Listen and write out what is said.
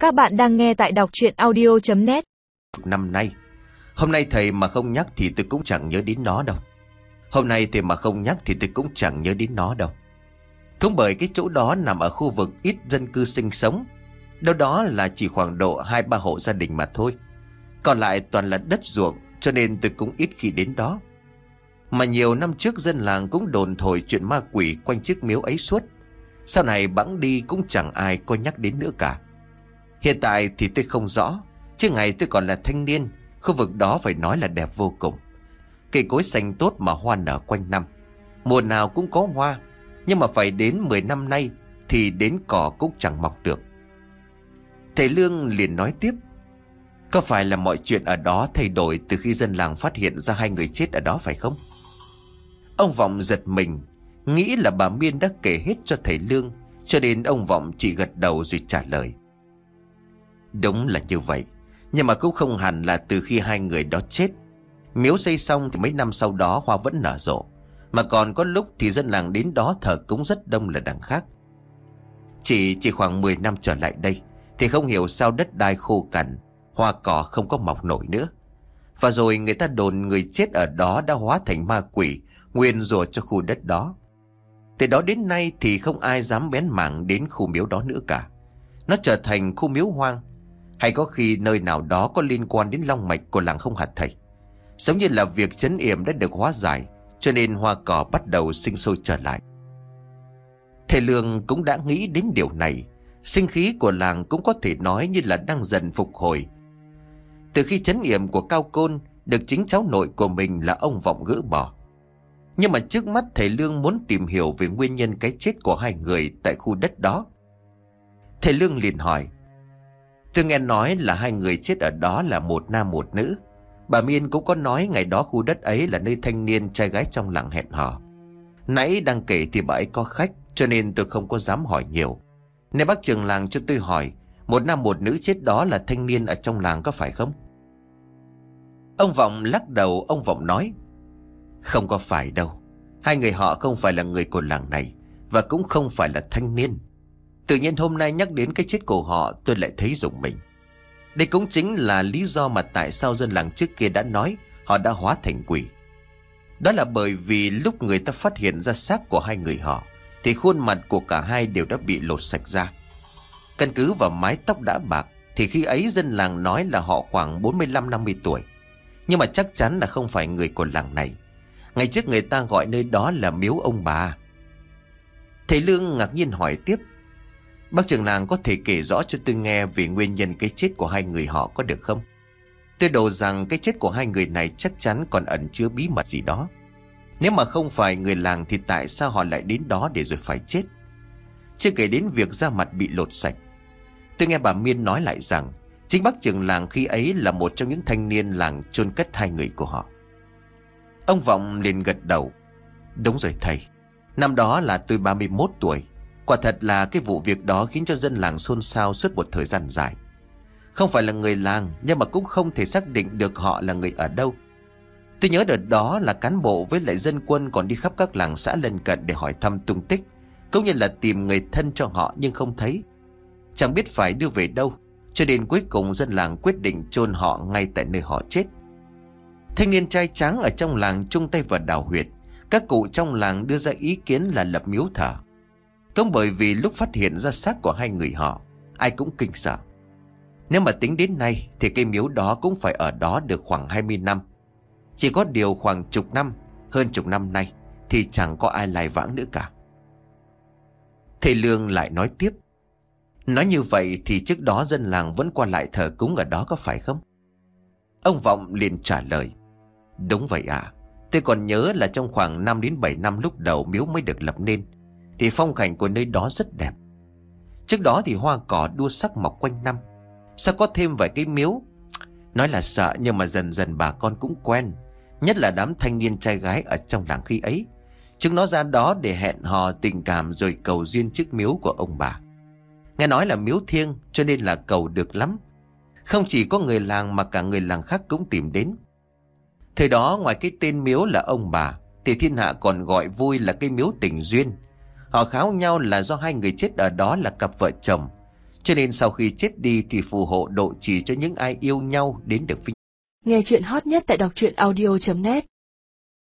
Các bạn đang nghe tại đọc truyện audio.net. Năm nay, hôm nay thầy mà không nhắc thì tôi cũng chẳng nhớ đến nó đâu. Hôm nay thầy mà không nhắc thì tôi cũng chẳng nhớ đến nó đâu. Cũng bởi cái chỗ đó nằm ở khu vực ít dân cư sinh sống, đâu đó là chỉ khoảng độ 2-3 hộ gia đình mà thôi. Còn lại toàn là đất ruộng, cho nên tôi cũng ít khi đến đó. Mà nhiều năm trước dân làng cũng đồn thổi chuyện ma quỷ quanh chiếc miếu ấy suốt. Sau này bẵng đi cũng chẳng ai có nhắc đến nữa cả. Hiện tại thì tôi không rõ, chứ ngày tôi còn là thanh niên, khu vực đó phải nói là đẹp vô cùng. Cây cối xanh tốt mà hoa nở quanh năm, mùa nào cũng có hoa. Nhưng mà phải đến 10 năm nay thì đến cỏ cũng chẳng mọc được. Thầy Lương liền nói tiếp: có phải là mọi chuyện ở đó thay đổi từ khi dân làng phát hiện ra 2 người chết ở đó phải không? Ông Vọng giật mình, nghĩ là bà Miên đã kể hết cho thầy Lương, cho nên ông Vọng chỉ gật đầu rồi trả lời: đúng là như vậy, nhưng mà cũng không hẳn là từ khi 2 người đó chết. Miếu xây xong thì mấy năm sau đó hoa vẫn nở rộ, mà còn có lúc thì dân làng đến đó thờ cúng rất đông là đằng khác. Chỉ khoảng 10 năm trở lại đây thì không hiểu sao đất đai khô cằn, hoa cỏ không có mọc nổi nữa. Và rồi người ta đồn người chết ở đó đã hóa thành ma quỷ, nguyền rủa cho khu đất đó. Từ đó đến nay thì không ai dám bén mảng đến khu miếu đó nữa cả. Nó trở thành khu miếu hoang. Hay có khi nơi nào đó có liên quan đến long mạch của làng không hạt thầy. Giống như là việc trấn yểm đã được hóa giải, cho nên hoa cỏ bắt đầu sinh sôi trở lại. Thầy Lương cũng đã nghĩ đến điều này. Sinh khí của làng cũng có thể nói như là đang dần phục hồi. Từ khi trấn yểm của Cao Côn được chính cháu nội của mình là ông Vọng gỡ bỏ. Nhưng mà trước mắt thầy Lương muốn tìm hiểu về nguyên nhân cái chết của 2 người tại khu đất đó. Thầy Lương liền hỏi: tôi nghe nói là 2 người chết ở đó là một nam một nữ. Bà Miên cũng có nói ngày đó khu đất ấy là nơi thanh niên trai gái trong làng hẹn hò. Nãy đang kể thì bà ấy có khách, cho nên tôi không có dám hỏi nhiều. Nên bác trưởng làng cho tôi hỏi, một nam một nữ chết đó là thanh niên ở trong làng có phải không? Ông Vọng lắc đầu. Ông Vọng nói: không có phải đâu. 2 người họ không phải là người của làng này, và cũng không phải là thanh niên. Tự nhiên hôm nay nhắc đến cái chết của họ, tôi lại thấy rùng mình. Đây cũng chính là lý do mà tại sao dân làng trước kia đã nói họ đã hóa thành quỷ. Đó là bởi vì lúc người ta phát hiện ra xác của 2 người họ thì khuôn mặt của cả hai đều đã bị lột sạch ra. Căn cứ vào mái tóc đã bạc thì khi ấy dân làng nói là họ khoảng 45-50 tuổi. Nhưng mà chắc chắn là không phải người của làng này. Ngày trước người ta gọi nơi đó là miếu ông bà. Thầy Lương ngạc nhiên hỏi tiếp: bác trưởng làng có thể kể rõ cho tôi nghe về nguyên nhân cái chết của 2 người họ có được không? Tôi đồ rằng cái chết của 2 người này chắc chắn còn ẩn chứa bí mật gì đó. Nếu mà không phải người làng thì tại sao họ lại đến đó để rồi phải chết? Chưa kể đến việc da mặt bị lột sạch. Tôi nghe bà Miên nói lại rằng chính bác trưởng làng khi ấy là một trong những thanh niên làng chôn cất 2 người của họ. Ông Vọng liền gật đầu: đúng rồi thầy, năm đó là tôi 31 tuổi. Quả thật là cái vụ việc đó khiến cho dân làng xôn xao suốt một thời gian dài. Không phải là người làng, nhưng mà cũng không thể xác định được họ là người ở đâu. Tôi nhớ đợt đó là cán bộ với lại dân quân còn đi khắp các làng xã lân cận để hỏi thăm tung tích, cũng như là tìm người thân cho họ nhưng không thấy. Chẳng biết phải đưa về đâu, cho đến cuối cùng dân làng quyết định chôn họ ngay tại nơi họ chết. Thanh niên trai tráng ở trong làng chung tay vào đào huyệt. Các cụ trong làng đưa ra ý kiến là lập miếu thờ. Cũng bởi vì lúc phát hiện ra xác của 2 người họ, ai cũng kinh sợ. Nếu mà tính đến nay thì cây miếu đó cũng phải ở đó được khoảng 20 năm. Chỉ có điều khoảng chục năm, hơn chục năm nay thì chẳng có ai lai vãng nữa cả. Thầy Lương lại nói tiếp: nói như vậy thì trước đó dân làng vẫn qua lại thờ cúng ở đó có phải không? Ông Vọng liền trả lời: đúng vậy ạ. Tôi còn nhớ là trong khoảng 5 đến 7 năm lúc đầu miếu mới được lập nên thì phong cảnh của nơi đó rất đẹp. Trước đó thì hoa cỏ đua sắc mọc quanh năm. Sao có thêm vài cái miếu? Nói là sợ, nhưng mà dần dần bà con cũng quen. Nhất là đám thanh niên trai gái ở trong làng khi ấy. Chúng nó ra đó để hẹn hò tình cảm rồi cầu duyên trước miếu của ông bà. Nghe nói là miếu thiêng cho nên là cầu được lắm. Không chỉ có người làng mà cả người làng khác cũng tìm đến. Thời đó ngoài cái tên miếu là ông bà thì thiên hạ còn gọi vui là cái miếu tình duyên. Họ kháo nhau là do 2 người chết ở đó là cặp vợ chồng, Cho nên sau khi chết đi thì phù hộ độ trì cho những ai yêu nhau đến được vinh. Nghe chuyện hot nhất tại đọc truyện audio.net